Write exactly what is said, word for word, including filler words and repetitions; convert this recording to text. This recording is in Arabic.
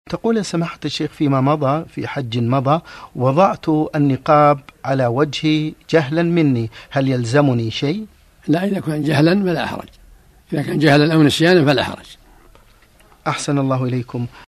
تقول يا سماحة الشيخ فيما مضى في حج مضى وضعت النقاب على وجهي جهلا مني، هل يلزمني شيء؟ لا، إذا كان جهلا فلا حرج، إذا كان جهلا أو نسيانا فلا حرج. أحسن الله إليكم.